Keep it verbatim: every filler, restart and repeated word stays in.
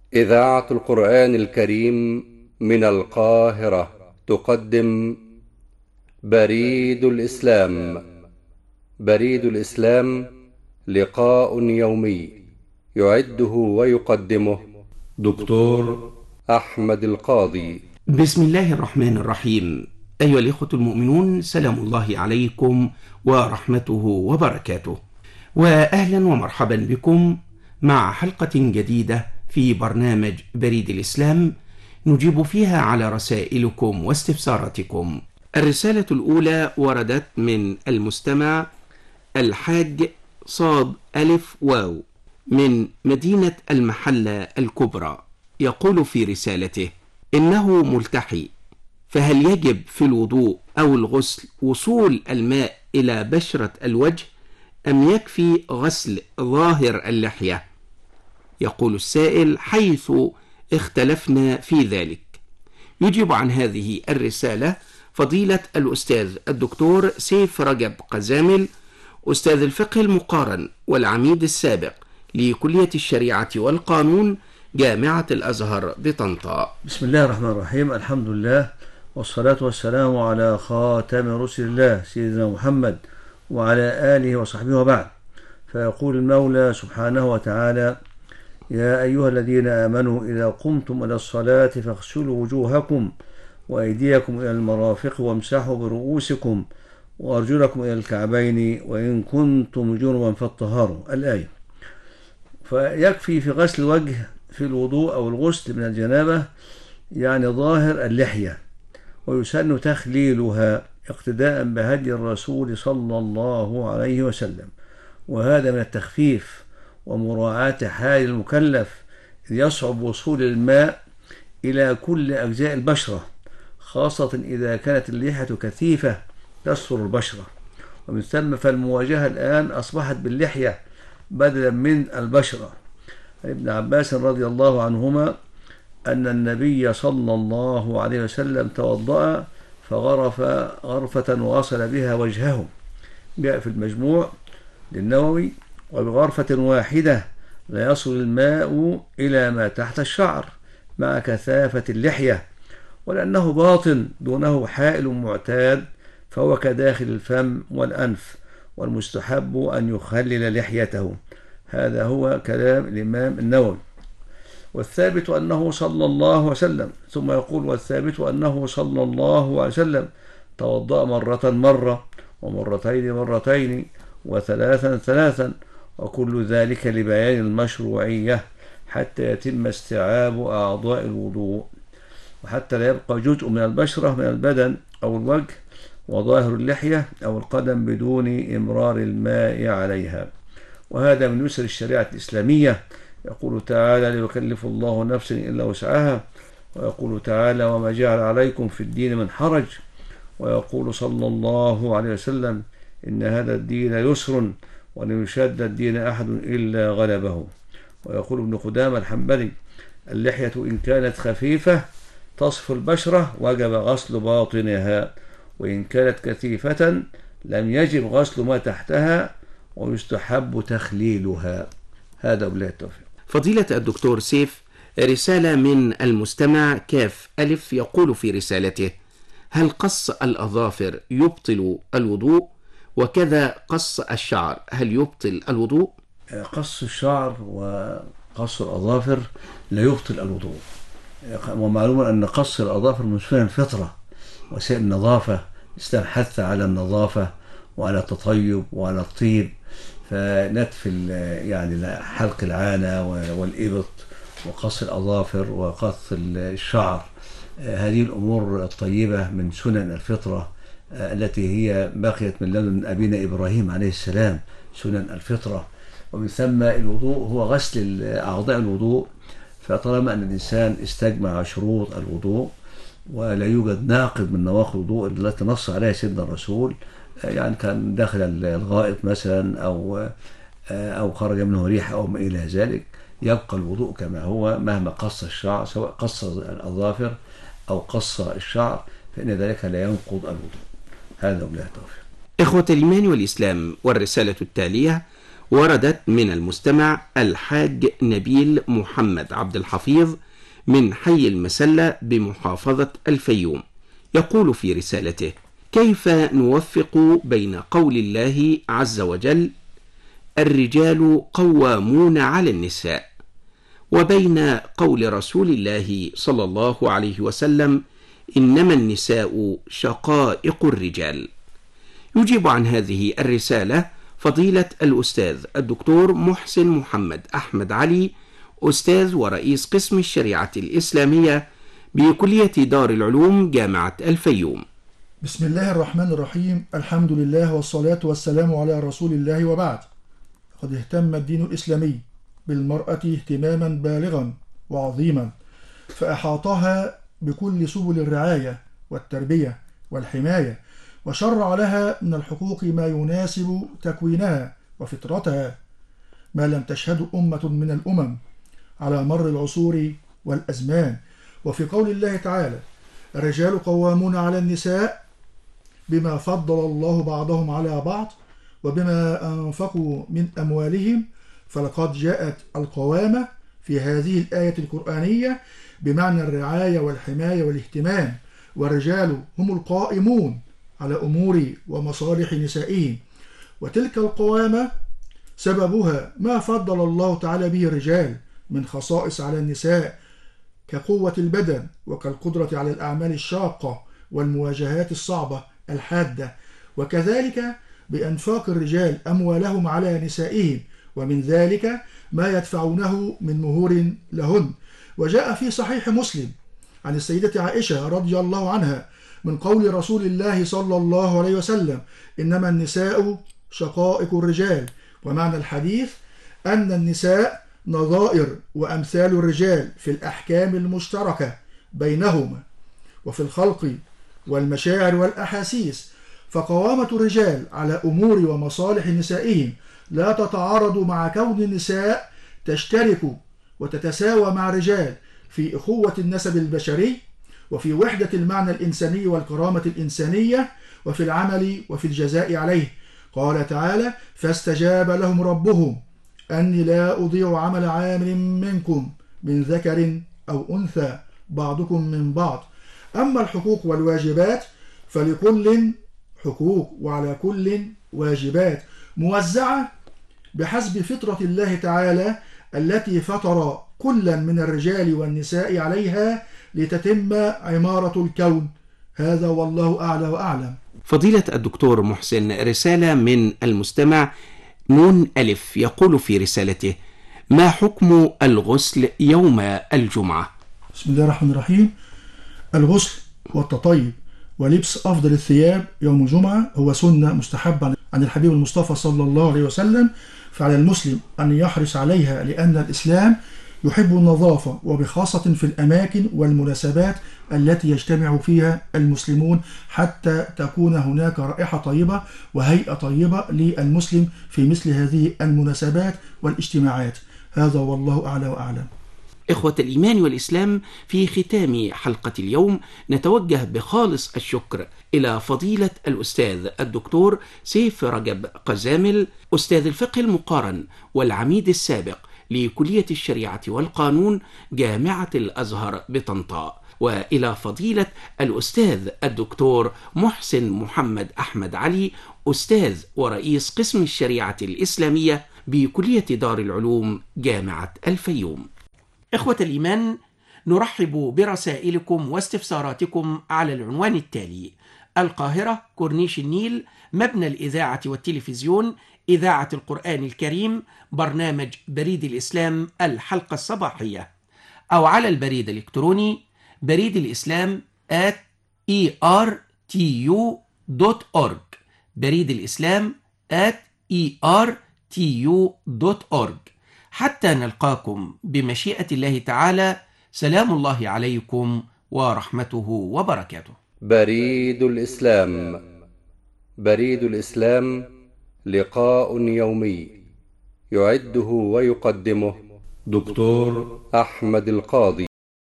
إذاعة القرآن الكريم من القاهرة تقدم بريد الإسلام. بريد الإسلام لقاء يومي يعده ويقدمه دكتور أحمد القاضي. بسم الله الرحمن الرحيم. أيها الإخوة المؤمنون، سلام الله عليكم ورحمته وبركاته، وأهلا ومرحبا بكم مع حلقة جديدة في برنامج بريد الإسلام نجيب فيها على رسائلكم واستفساراتكم. الرسالة الأولى وردت من المستمع الحاج صاد ألف واو من مدينة المحلة الكبرى، يقول في رسالته: إنه ملتحي، فهل يجب في الوضوء أو الغسل وصول الماء إلى بشرة الوجه أم يكفي غسل ظاهر اللحية؟ يقول السائل حيث اختلفنا في ذلك. يجيب عن هذه الرسالة فضيلة الأستاذ الدكتور سيف رجب قزامل، أستاذ الفقه المقارن والعميد السابق لكلية الشريعة والقانون جامعة الأزهر بطنطا. بسم الله الرحمن الرحيم. الحمد لله والصلاة والسلام على خاتم رسل الله سيدنا محمد وعلى آله وصحبه وبعد. فيقول المولى سبحانه وتعالى: يا أيها الذين آمنوا إذا قمتم إلى الصلاة فاغسلوا وجوهكم وأيديكم إلى المرافق وامسحوا برؤوسكم وأرجلكم إلى الكعبين وإن كنتم جنبا فاطهروا. الآية. فيكفي في غسل الوجه في الوضوء أو الغسل من الجنابة يعني ظاهر اللحية، ويسن تخليلها اقتداء بهدي الرسول صلى الله عليه وسلم، وهذا من التخفيف ومراعاة حال المكلف، إذ يصعب وصول الماء إلى كل أجزاء البشرة، خاصة إذا كانت اللحية كثيفة تستر البشرة. ومن ثم فالمواجهة الآن أصبحت باللحية بدلا من البشرة. ابن عباس رضي الله عنهما أن النبي صلى الله عليه وسلم توضأ فغرف غرفة وغسل بها وجهه، جاء في المجموع للنووي: وبغرفة واحدة لا يصل الماء إلى ما تحت الشعر مع كثافة اللحية، ولأنه باطن دونه حائل معتاد فهو كداخل الفم والأنف، والمستحب أن يخلل لحيته. هذا هو كلام الإمام النووي. والثابت أنه صلى الله عليه وسلم، ثم يقول: والثابت أنه صلى الله عليه وسلم توضأ مرة مرة ومرتين مرتين وثلاثا ثلاثا، وكل ذلك لبيان المشروعية حتى يتم استيعاب أعضاء الوضوء، وحتى لا يبقى جزء من البشرة من البدن أو الوجه وظاهر اللحية أو القدم بدون إمرار الماء عليها. وهذا من يسر الشريعة الإسلامية. يقول تعالى: لا يكلف الله نفسا إلا وسعها. ويقول تعالى: وما جعل عليكم في الدين من حرج. ويقول صلى الله عليه وسلم: إن هذا الدين يسر ولن يشاد الدين أحد إلا غلبه. ويقول ابن قدامة الحنبلي: اللحية إن كانت خفيفة تصف البشرة وجب غسل باطنها، وإن كانت كثيفة لم يجب غسل ما تحتها ويستحب تخليلها. هذا بالله التوفيق. فضيلة الدكتور سيف، رسالة من المستمع كاف ألف يقول في رسالته: هل قص الأظافر يبطل الوضوء؟ وكذا قص الشعر هل يبطل الوضوء؟ قص الشعر وقص الأظافر لا يبطل الوضوء، ومعلوم أن قص الأظافر من سنن الفطرة وسائل النظافة. الإسلام حث على النظافة وعلى التطيب وعلى الطيب، فنتف يعني حلق العانة والإبط وقص الأظافر وقص الشعر، هذه الأمور الطيبة من سنن الفطرة التي هي بقيت من لدن أبينا إبراهيم عليه السلام، سنن الفطرة. ومن ثم الوضوء هو غسل أعضاء الوضوء، فطالما أن الإنسان استجمع شروط الوضوء ولا يوجد ناقض من نواقض الوضوء التي نص عليها سيدنا الرسول، يعني كان داخل الغائط مثلا أو أو خرج منه ريح أو ما إلى ذلك، يبقى الوضوء كما هو مهما قص الشعر، سواء قص الأظافر أو قص الشعر، فإن ذلك لا ينقض الوضوء. هذا بالله التوفيق. إخوة الإيمان والإسلام، والرسالة التالية وردت من المستمع الحاج نبيل محمد عبد الحفيظ من حي المسلة بمحافظة الفيوم، يقول في رسالته: كيف نوفق بين قول الله عز وجل الرجال قوامون على النساء وبين قول رسول الله صلى الله عليه وسلم إنما النساء شقائق الرجال؟ يجيب عن هذه الرسالة فضيلة الأستاذ الدكتور محسن محمد أحمد علي، أستاذ ورئيس قسم الشريعة الإسلامية بكلية دار العلوم جامعة الفيوم. بسم الله الرحمن الرحيم، الحمد لله والصلاة والسلام على رسول الله، وبعد. قد اهتم الدين الإسلامي بالمرأة اهتماما بالغا وعظيما، فأحاطها بكل سبل الرعاية والتربية والحماية، وشرع لها من الحقوق ما يناسب تكوينها وفطرتها، ما لم تشهد أمة من الأمم على مر العصور والأزمان. وفي قول الله تعالى: الرجال قوامون على النساء بما فضل الله بعضهم على بعض وبما أنفقوا من أموالهم، فلقد جاءت القوامة في هذه الآية القرآنية بمعنى الرعاية والحماية والاهتمام، والرجال هم القائمون على أمور ومصالح نسائهم، وتلك القوامة سببها ما فضل الله تعالى به الرجال من خصائص على النساء كقوة البدن وكالقدرة على الأعمال الشاقة والمواجهات الصعبة الحادة، وكذلك بأنفاق الرجال أموالهم على نسائهم، ومن ذلك ما يدفعونه من مهور لهن. وجاء في صحيح مسلم عن السيدة عائشة رضي الله عنها من قول رسول الله صلى الله عليه وسلم: إنما النساء شقائق الرجال. ومعنى الحديث أن النساء نظائر وأمثال الرجال في الأحكام المشتركة بينهما وفي الخلق والمشاعر والأحاسيس، فقوامة الرجال على أمور ومصالح نسائهم لا تتعارض مع كون النساء تشترك وتتساوى مع الرجال في أخوة النسب البشري، وفي وحدة المعنى الإنساني والكرامة الإنسانية، وفي العمل وفي الجزاء عليه. قال تعالى: فاستجاب لهم ربهم أني لا أضيع عمل عامل منكم من ذكر أو أنثى بعضكم من بعض. أما الحقوق والواجبات فلكل حقوق وعلى كل واجبات موزعة بحسب فطرة الله تعالى التي فطر كلا من الرجال والنساء عليها لتتم عمارة الكون. هذا والله أعلى وأعلم. فضيلة الدكتور محسن، رسالة من المستمع نون ألف، يقول في رسالته: ما حكم الغسل يوم الجمعة؟ بسم الله الرحمن الرحيم. الغسل والتطيب ولبس أفضل الثياب يوم الجمعة هو سنة مستحبة عن الحبيب المصطفى صلى الله عليه وسلم، فعلى المسلم أن يحرص عليها، لأن الإسلام يحب النظافة، وبخاصة في الأماكن والمناسبات التي يجتمع فيها المسلمون، حتى تكون هناك رائحة طيبة وهيئة طيبة للمسلم في مثل هذه المناسبات والاجتماعات. هذا والله أعلى وأعلم. إخوة الإيمان والإسلام، في ختام حلقة اليوم نتوجه بخالص الشكر إلى فضيلة الأستاذ الدكتور سيف رجب قزامل، أستاذ الفقه المقارن والعميد السابق لكلية الشريعة والقانون جامعة الأزهر بطنطا، وإلى فضيلة الأستاذ الدكتور محسن محمد أحمد علي، أستاذ ورئيس قسم الشريعة الإسلامية بكلية دار العلوم جامعة الفيوم. إخوة الإيمان، نرحب برسائلكم واستفساراتكم على العنوان التالي: القاهرة، كورنيش النيل، مبنى الإذاعة والتلفزيون، إذاعة القرآن الكريم، برنامج بريد الإسلام الحلقة الصباحية، أو على البريد الإلكتروني بريد الإسلام at e r t u dot org، بريد الإسلام at e r t u dot org. حتى نلقاكم بمشيئة الله تعالى، سلام الله عليكم ورحمته وبركاته. بريد الإسلام. بريد الإسلام لقاء يومي يعده ويقدمه دكتور أحمد القاضي.